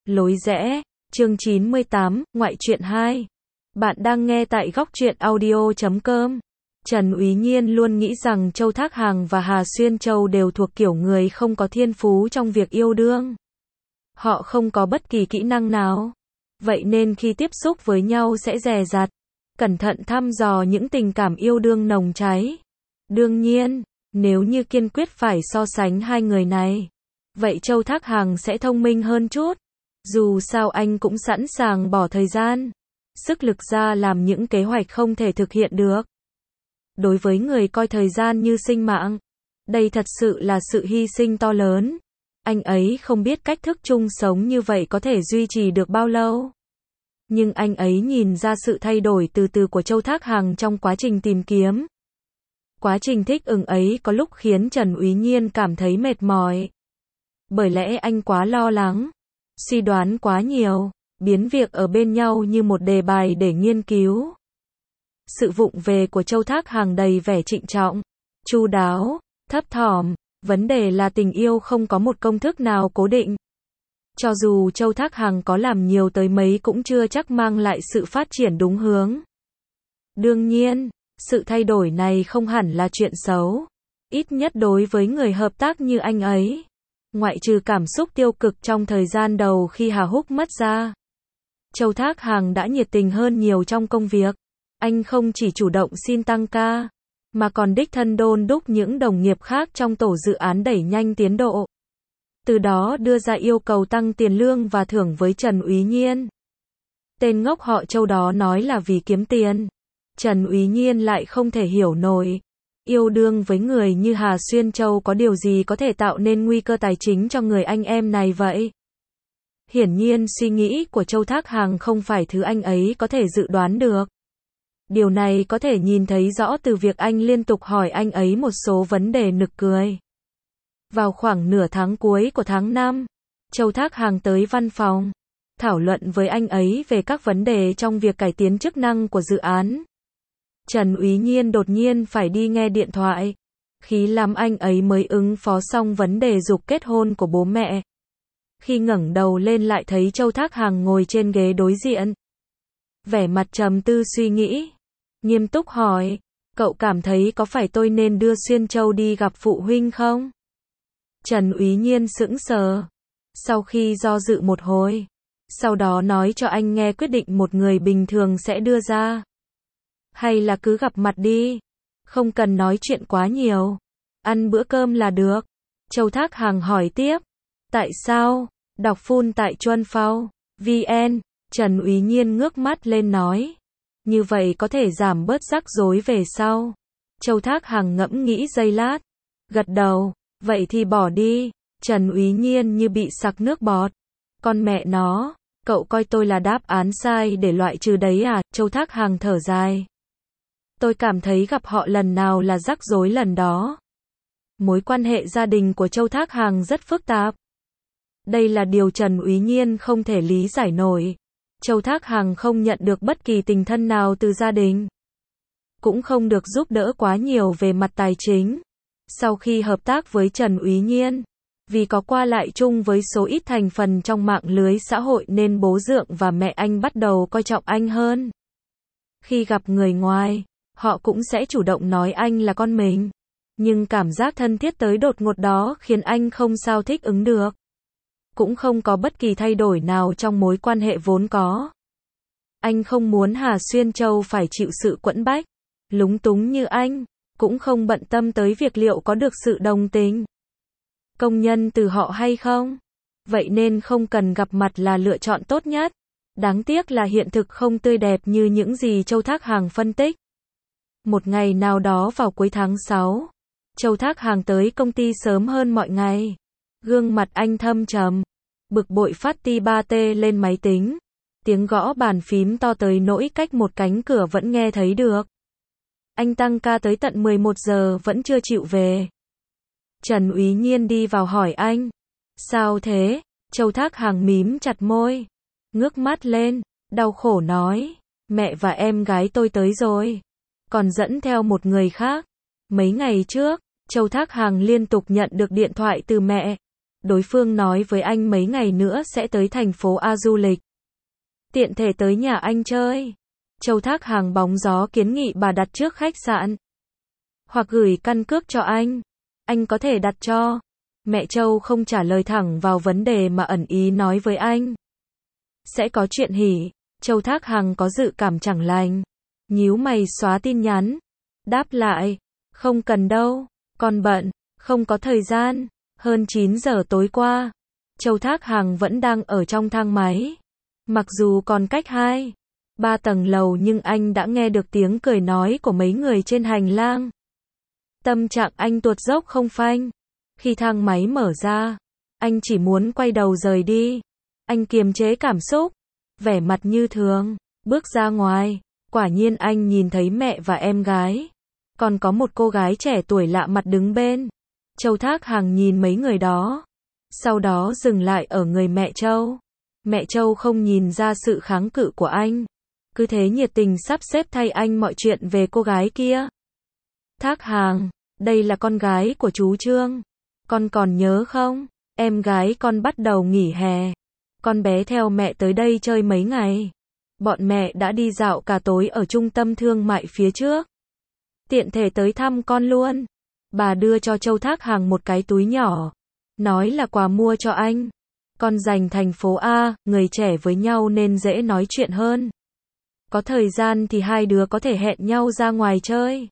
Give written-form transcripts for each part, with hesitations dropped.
Lối rẽ, chương 98, ngoại truyện 2. Bạn đang nghe tại góc truyện audio.com. Trần Úy Nhiên luôn nghĩ rằng Châu Thác Hàng và Hà Xuyên Châu đều thuộc kiểu người không có thiên phú trong việc yêu đương. Họ không có bất kỳ kỹ năng nào. Vậy nên khi tiếp xúc với nhau sẽ dè dặt, cẩn thận thăm dò những tình cảm yêu đương nồng cháy. Đương nhiên, nếu như kiên quyết phải so sánh hai người này, vậy Châu Thác Hàng sẽ thông minh hơn chút. Dù sao anh cũng sẵn sàng bỏ thời gian, sức lực ra làm những kế hoạch không thể thực hiện được. Đối với người coi thời gian như sinh mạng, đây thật sự là sự hy sinh to lớn. Anh ấy không biết cách thức chung sống như vậy có thể duy trì được bao lâu. Nhưng anh ấy nhìn ra sự thay đổi từ từ của Châu Thác Hàng trong quá trình tìm kiếm. Quá trình thích ứng ấy có lúc khiến Trần Úy Nhiên cảm thấy mệt mỏi. Bởi lẽ anh quá lo lắng, suy đoán quá nhiều, biến việc ở bên nhau như một đề bài để nghiên cứu. Sự vụng về của Châu Thác Hàng đầy vẻ trịnh trọng, chu đáo, thấp thỏm. Vấn đề là tình yêu không có một công thức nào cố định. Cho dù Châu Thác Hàng có làm nhiều tới mấy cũng chưa chắc mang lại sự phát triển đúng hướng. Đương nhiên, sự thay đổi này không hẳn là chuyện xấu. Ít nhất đối với người hợp tác như anh ấy. Ngoại trừ cảm xúc tiêu cực trong thời gian đầu khi Hà Húc mất ra, Châu Thác Hàng đã nhiệt tình hơn nhiều trong công việc. Anh không chỉ chủ động xin tăng ca, mà còn đích thân đôn đúc những đồng nghiệp khác trong tổ dự án đẩy nhanh tiến độ. Từ đó đưa ra yêu cầu tăng tiền lương và thưởng với Trần Úy Nhiên. Tên ngốc họ Châu đó nói là vì kiếm tiền. Trần Úy Nhiên lại không thể hiểu nổi. Yêu đương với người như Hà Xuyên Châu có điều gì có thể tạo nên nguy cơ tài chính cho người anh em này vậy? Hiển nhiên suy nghĩ của Châu Thác Hàng không phải thứ anh ấy có thể dự đoán được. Điều này có thể nhìn thấy rõ từ việc anh liên tục hỏi anh ấy một số vấn đề nực cười. Vào khoảng nửa tháng cuối của tháng 5, Châu Thác Hàng tới văn phòng, thảo luận với anh ấy về các vấn đề trong việc cải tiến chức năng của dự án. Trần Úy Nhiên đột nhiên phải đi nghe điện thoại. Khí lắm anh ấy mới ứng phó xong vấn đề giục kết hôn của bố mẹ. Khi ngẩng đầu lên lại thấy Châu Thác Hàng ngồi trên ghế đối diện. Vẻ mặt trầm tư suy nghĩ. Nghiêm túc hỏi, cậu cảm thấy có phải tôi nên đưa Xuyên Châu đi gặp phụ huynh không? Trần Úy Nhiên sững sờ. Sau khi do dự một hồi, sau đó nói cho anh nghe quyết định một người bình thường sẽ đưa ra. Hay là cứ gặp mặt đi, không cần nói chuyện quá nhiều, ăn bữa cơm là được. Châu Thác Hàng hỏi tiếp, tại sao? Đọc full tại Chuân Phao VN. Trần Úy Nhiên ngước mắt lên nói, như vậy có thể giảm bớt rắc rối về sau. Châu Thác Hàng ngẫm nghĩ giây lát, gật đầu, vậy thì bỏ đi. Trần Úy Nhiên như bị sặc nước bọt. Con mẹ nó, cậu coi tôi là đáp án sai để loại trừ đấy à? Châu Thác Hàng thở dài. Tôi cảm thấy gặp họ lần nào là rắc rối lần đó. Mối quan hệ gia đình của Châu Thác Hàng rất phức tạp. Đây là điều Trần Úy Nhiên không thể lý giải nổi. Châu Thác Hàng không nhận được bất kỳ tình thân nào từ gia đình. Cũng không được giúp đỡ quá nhiều về mặt tài chính. Sau khi hợp tác với Trần Úy Nhiên, vì có qua lại chung với số ít thành phần trong mạng lưới xã hội nên bố Dượng và mẹ anh bắt đầu coi trọng anh hơn. Khi gặp người ngoài, họ cũng sẽ chủ động nói anh là con mình. Nhưng cảm giác thân thiết tới đột ngột đó khiến anh không sao thích ứng được. Cũng không có bất kỳ thay đổi nào trong mối quan hệ vốn có. Anh không muốn Hà Xuyên Châu phải chịu sự quẫn bách, lúng túng như anh, cũng không bận tâm tới việc liệu có được sự đồng tình công nhân từ họ hay không. Vậy nên không cần gặp mặt là lựa chọn tốt nhất. Đáng tiếc là hiện thực không tươi đẹp như những gì Châu Thác Hàng phân tích. Một ngày nào đó vào cuối tháng 6, Châu Thác Hàng tới công ty sớm hơn mọi ngày. Gương mặt anh thâm trầm, bực bội phát ti ba tê lên máy tính. Tiếng gõ bàn phím to tới nỗi cách một cánh cửa vẫn nghe thấy được. Anh tăng ca tới tận 11 giờ vẫn chưa chịu về. Trần Úy Nhiên đi vào hỏi anh, sao thế? Châu Thác Hàng mím chặt môi, ngước mắt lên, đau khổ nói, mẹ và em gái tôi tới rồi, còn dẫn theo một người khác. Mấy ngày trước, Châu Thác Hàng liên tục nhận được điện thoại từ mẹ. đối phương nói với anh mấy ngày nữa sẽ tới thành phố A du lịch. Tiện thể tới nhà anh chơi. Châu Thác Hàng bóng gió kiến nghị bà đặt trước khách sạn. Hoặc gửi căn cước cho anh có thể đặt cho. Mẹ Châu không trả lời thẳng vào vấn đề mà ẩn ý nói với anh. Sẽ có chuyện hỉ. Châu Thác Hàng có dự cảm chẳng lành. Nhíu mày xóa tin nhắn. Đáp lại. Không cần đâu. Con bận. Không có thời gian. Hơn 9 giờ tối qua. Châu Thác Hàng vẫn đang ở trong thang máy. Mặc dù còn cách 2-3 tầng lầu nhưng anh đã nghe được tiếng cười nói của mấy người trên hành lang. Tâm trạng anh tuột dốc không phanh. Khi thang máy mở ra, anh chỉ muốn quay đầu rời đi. Anh kiềm chế cảm xúc, vẻ mặt như thường, bước ra ngoài. Quả nhiên anh nhìn thấy mẹ và em gái. Còn có một cô gái trẻ tuổi lạ mặt đứng bên. Châu Thác Hàng nhìn mấy người đó. Sau đó dừng lại ở người mẹ Châu. Mẹ Châu không nhìn ra sự kháng cự của anh. Cứ thế nhiệt tình sắp xếp thay anh mọi chuyện về cô gái kia. Thác Hàng, đây là con gái của chú Trương. Con còn nhớ không? Em gái con bắt đầu nghỉ hè. Con bé theo mẹ tới đây chơi mấy ngày. Bọn mẹ đã đi dạo cả tối ở trung tâm thương mại phía trước. Tiện thể tới thăm con luôn. Bà đưa cho Châu Thác Hàng một cái túi nhỏ. Nói là quà mua cho anh. Con dành thành phố A, người trẻ với nhau nên dễ nói chuyện hơn. Có thời gian thì hai đứa có thể hẹn nhau ra ngoài chơi.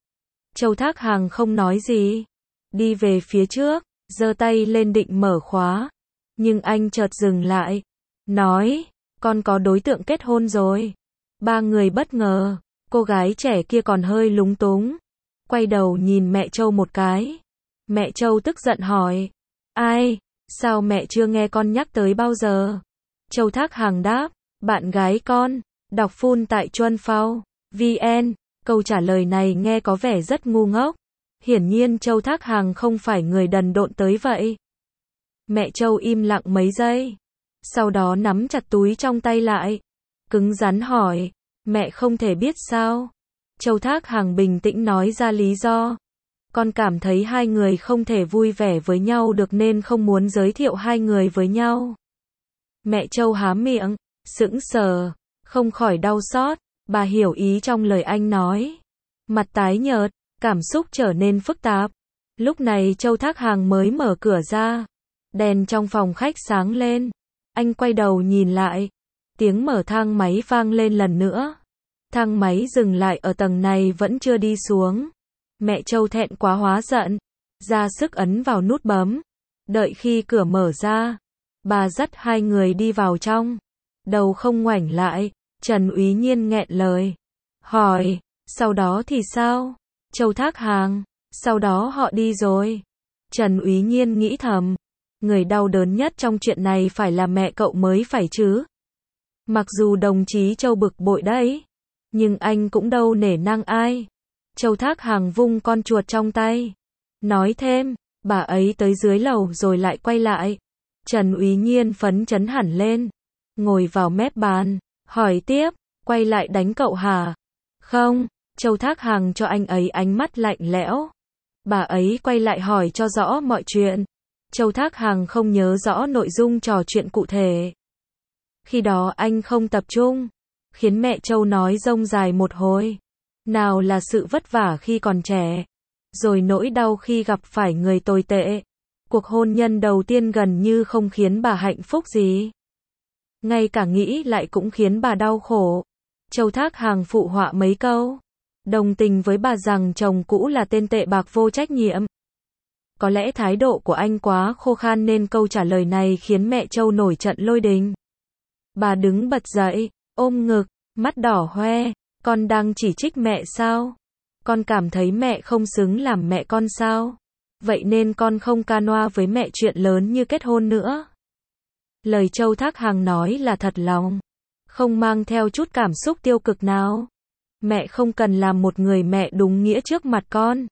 Châu Thác Hàng không nói gì. Đi về phía trước, giơ tay lên định mở khóa. Nhưng anh chợt dừng lại. Nói, con có đối tượng kết hôn rồi. Ba người bất ngờ. Cô gái trẻ kia còn hơi lúng túng. Quay đầu nhìn mẹ Châu một cái. Mẹ Châu tức giận hỏi. Ai? Sao mẹ chưa nghe con nhắc tới bao giờ? Châu Thác Hàng đáp. Bạn gái con. Đọc full tại Chuân Phao VN. Câu trả lời này nghe có vẻ rất ngu ngốc. Hiển nhiên Châu Thác Hàng không phải người đần độn tới vậy. Mẹ Châu im lặng mấy giây. Sau đó nắm chặt túi trong tay lại. Cứng rắn hỏi. Mẹ không thể biết sao? Châu Thác Hàng bình tĩnh nói ra lý do. Con cảm thấy hai người không thể vui vẻ với nhau được nên không muốn giới thiệu hai người với nhau. Mẹ Châu há miệng, sững sờ, không khỏi đau xót. Bà hiểu ý trong lời anh nói. Mặt tái nhợt, cảm xúc trở nên phức tạp. Lúc này Châu Thác Hàng mới mở cửa ra. Đèn trong phòng khách sáng lên. Anh quay đầu nhìn lại. Tiếng mở thang máy vang lên lần nữa. Thang máy dừng lại ở tầng này vẫn chưa đi xuống. Mẹ Châu thẹn quá hóa giận. Ra sức ấn vào nút bấm. Đợi khi cửa mở ra. Bà dắt hai người đi vào trong. Đầu không ngoảnh lại. Trần Úy Nhiên nghẹn lời. Hỏi. Sau đó thì sao? Châu Thác Hàng. Sau đó họ đi rồi. Trần Úy Nhiên nghĩ thầm. Người đau đớn nhất trong chuyện này phải là mẹ cậu mới phải chứ. Mặc dù đồng chí Châu bực bội đấy. Nhưng anh cũng đâu nể nang ai. Châu Thác Hàng vung con chuột trong tay. Nói thêm. Bà ấy tới dưới lầu rồi lại quay lại. Trần Úy Nhiên phấn chấn hẳn lên. Ngồi vào mép bàn. Hỏi tiếp. Quay lại đánh cậu hả? Không. Châu Thác Hàng cho anh ấy ánh mắt lạnh lẽo. Bà ấy quay lại hỏi cho rõ mọi chuyện. Châu Thác Hàng không nhớ rõ nội dung trò chuyện cụ thể. Khi đó anh không tập trung. Khiến mẹ Châu nói rông dài một hồi. Nào là sự vất vả khi còn trẻ. Rồi nỗi đau khi gặp phải người tồi tệ. Cuộc hôn nhân đầu tiên gần như không khiến bà hạnh phúc gì. Ngay cả nghĩ lại cũng khiến bà đau khổ. Châu Thác Hàng phụ họa mấy câu. Đồng tình với bà rằng chồng cũ là tên tệ bạc vô trách nhiệm. Có lẽ thái độ của anh quá khô khan nên câu trả lời này khiến mẹ Châu nổi trận lôi đình. Bà đứng bật dậy, ôm ngực, mắt đỏ hoe. Con đang chỉ trích mẹ sao? Con cảm thấy mẹ không xứng làm mẹ con sao? Vậy nên con không canoa với mẹ chuyện lớn như kết hôn nữa. Lời Châu Thác Hàng nói là thật lòng. Không mang theo chút cảm xúc tiêu cực nào. Mẹ không cần làm một người mẹ đúng nghĩa trước mặt con.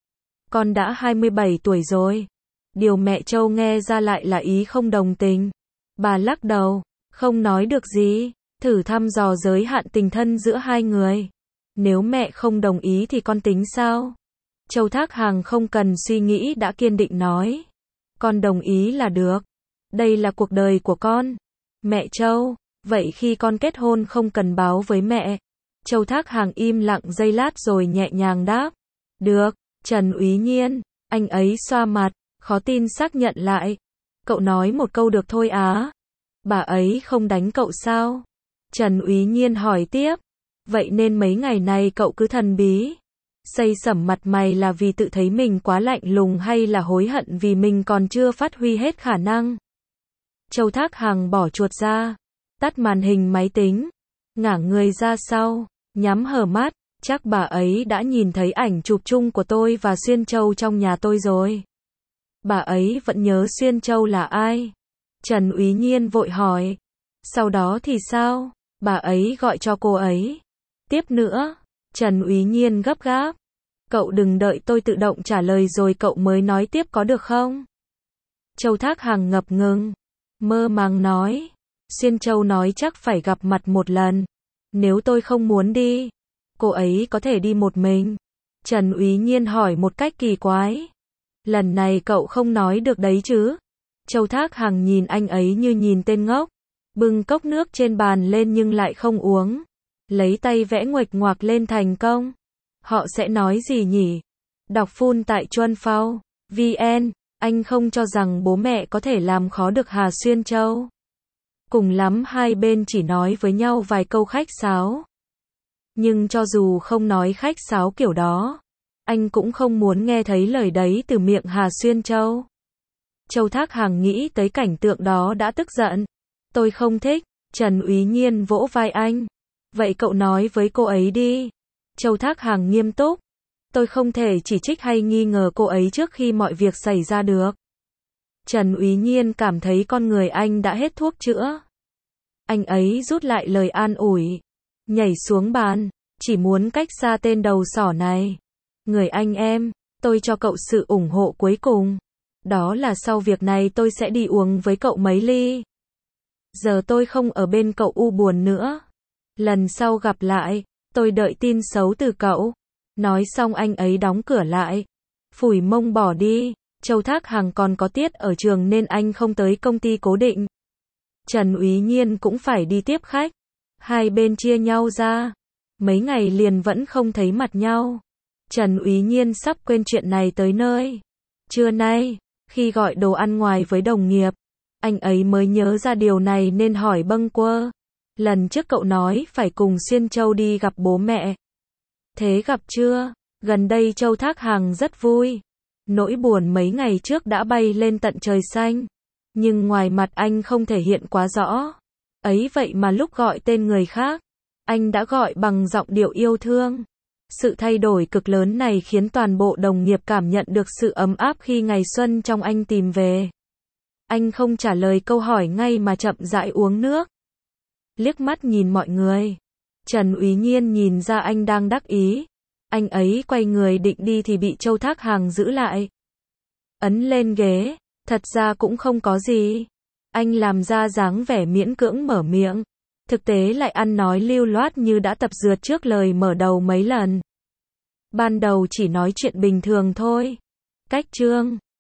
Con đã 27 tuổi rồi. Điều mẹ Châu nghe ra lại là ý không đồng tình. Bà lắc đầu, không nói được gì, thử thăm dò giới hạn tình thân giữa hai người. Nếu mẹ không đồng ý thì con tính sao? Châu Thác Hàng không cần suy nghĩ đã kiên định nói. Con đồng ý là được. Đây là cuộc đời của con. Mẹ Châu, vậy khi con kết hôn không cần báo với mẹ. Châu Thác Hàng im lặng giây lát rồi nhẹ nhàng đáp. Được, Trần Úy Nhiên. Anh ấy xoa mặt, khó tin xác nhận lại. Cậu nói một câu được thôi á. Bà ấy không đánh cậu sao? Trần Úy Nhiên hỏi tiếp. Vậy nên mấy ngày này cậu cứ thần bí. Xây sẩm mặt mày là vì tự thấy mình quá lạnh lùng hay là hối hận vì mình còn chưa phát huy hết khả năng? Châu Thác Hàng bỏ chuột ra, tắt màn hình máy tính, ngả người ra sau, nhắm hờ mắt, chắc bà ấy đã nhìn thấy ảnh chụp chung của tôi và Xuyên Châu trong nhà tôi rồi. Bà ấy vẫn nhớ Xuyên Châu là ai? Trần Úy Nhiên vội hỏi. Sau đó thì sao? Bà ấy gọi cho cô ấy. Tiếp nữa, Trần Úy Nhiên gấp gáp. Cậu đừng đợi tôi tự động trả lời rồi cậu mới nói tiếp có được không? Châu Thác Hàng ngập ngừng, mơ màng nói. Xuyên Châu nói chắc phải gặp mặt một lần. Nếu tôi không muốn đi, cô ấy có thể đi một mình. Trần Úy Nhiên hỏi một cách kỳ quái. Lần này cậu không nói được đấy chứ? Châu Thác Hàng nhìn anh ấy như nhìn tên ngốc. Bưng cốc nước trên bàn lên nhưng lại không uống. Lấy tay vẽ nguệch ngoạc lên thành công. Họ sẽ nói gì nhỉ? Đọc full tại Chuan Phao VN. Anh không cho rằng bố mẹ có thể làm khó được Hà Xuyên Châu. Cùng lắm hai bên chỉ nói với nhau vài câu khách sáo. Nhưng cho dù không nói khách sáo kiểu đó, anh cũng không muốn nghe thấy lời đấy từ miệng Hà Xuyên Châu. Châu Thác Hàng nghĩ tới cảnh tượng đó đã tức giận. Tôi không thích. Trần Úy Nhiên vỗ vai anh. Vậy cậu nói với cô ấy đi. Châu Thác Hàng nghiêm túc. Tôi không thể chỉ trích hay nghi ngờ cô ấy trước khi mọi việc xảy ra được. Trần Úy Nhiên cảm thấy con người anh đã hết thuốc chữa. Anh ấy rút lại lời an ủi. Nhảy xuống bàn. Chỉ muốn cách xa tên đầu sỏ này. Người anh em, tôi cho cậu sự ủng hộ cuối cùng. Đó là sau việc này tôi sẽ đi uống với cậu mấy ly. Giờ tôi không ở bên cậu u buồn nữa. Lần sau gặp lại, tôi đợi tin xấu từ cậu. Nói xong anh ấy đóng cửa lại. Phủi mông bỏ đi. Châu Thác Hàng còn có tiết ở trường nên anh không tới công ty cố định. Trần Úy Nhiên cũng phải đi tiếp khách. Hai bên chia nhau ra. Mấy ngày liền vẫn không thấy mặt nhau. Trần Úy Nhiên sắp quên chuyện này tới nơi. Trưa nay, khi gọi đồ ăn ngoài với đồng nghiệp, anh ấy mới nhớ ra điều này nên hỏi bâng quơ. Lần trước cậu nói phải cùng Xuyên Châu đi gặp bố mẹ. Thế gặp chưa? Gần đây Châu Thác Hàng rất vui. Nỗi buồn mấy ngày trước đã bay lên tận trời xanh. Nhưng ngoài mặt anh không thể hiện quá rõ. Ấy vậy mà lúc gọi tên người khác, anh đã gọi bằng giọng điệu yêu thương. Sự thay đổi cực lớn này khiến toàn bộ đồng nghiệp cảm nhận được sự ấm áp khi ngày xuân trong anh tìm về. Anh không trả lời câu hỏi ngay mà chậm rãi uống nước. Liếc mắt nhìn mọi người. Trần Úy Nhiên nhìn ra anh đang đắc ý. Anh ấy quay người định đi thì bị Châu Thác Hàng giữ lại. Ấn lên ghế. Thật ra cũng không có gì. Anh làm ra dáng vẻ miễn cưỡng mở miệng. Thực tế lại ăn nói lưu loát như đã tập dượt trước lời mở đầu mấy lần. Ban đầu chỉ nói chuyện bình thường thôi. Cách chương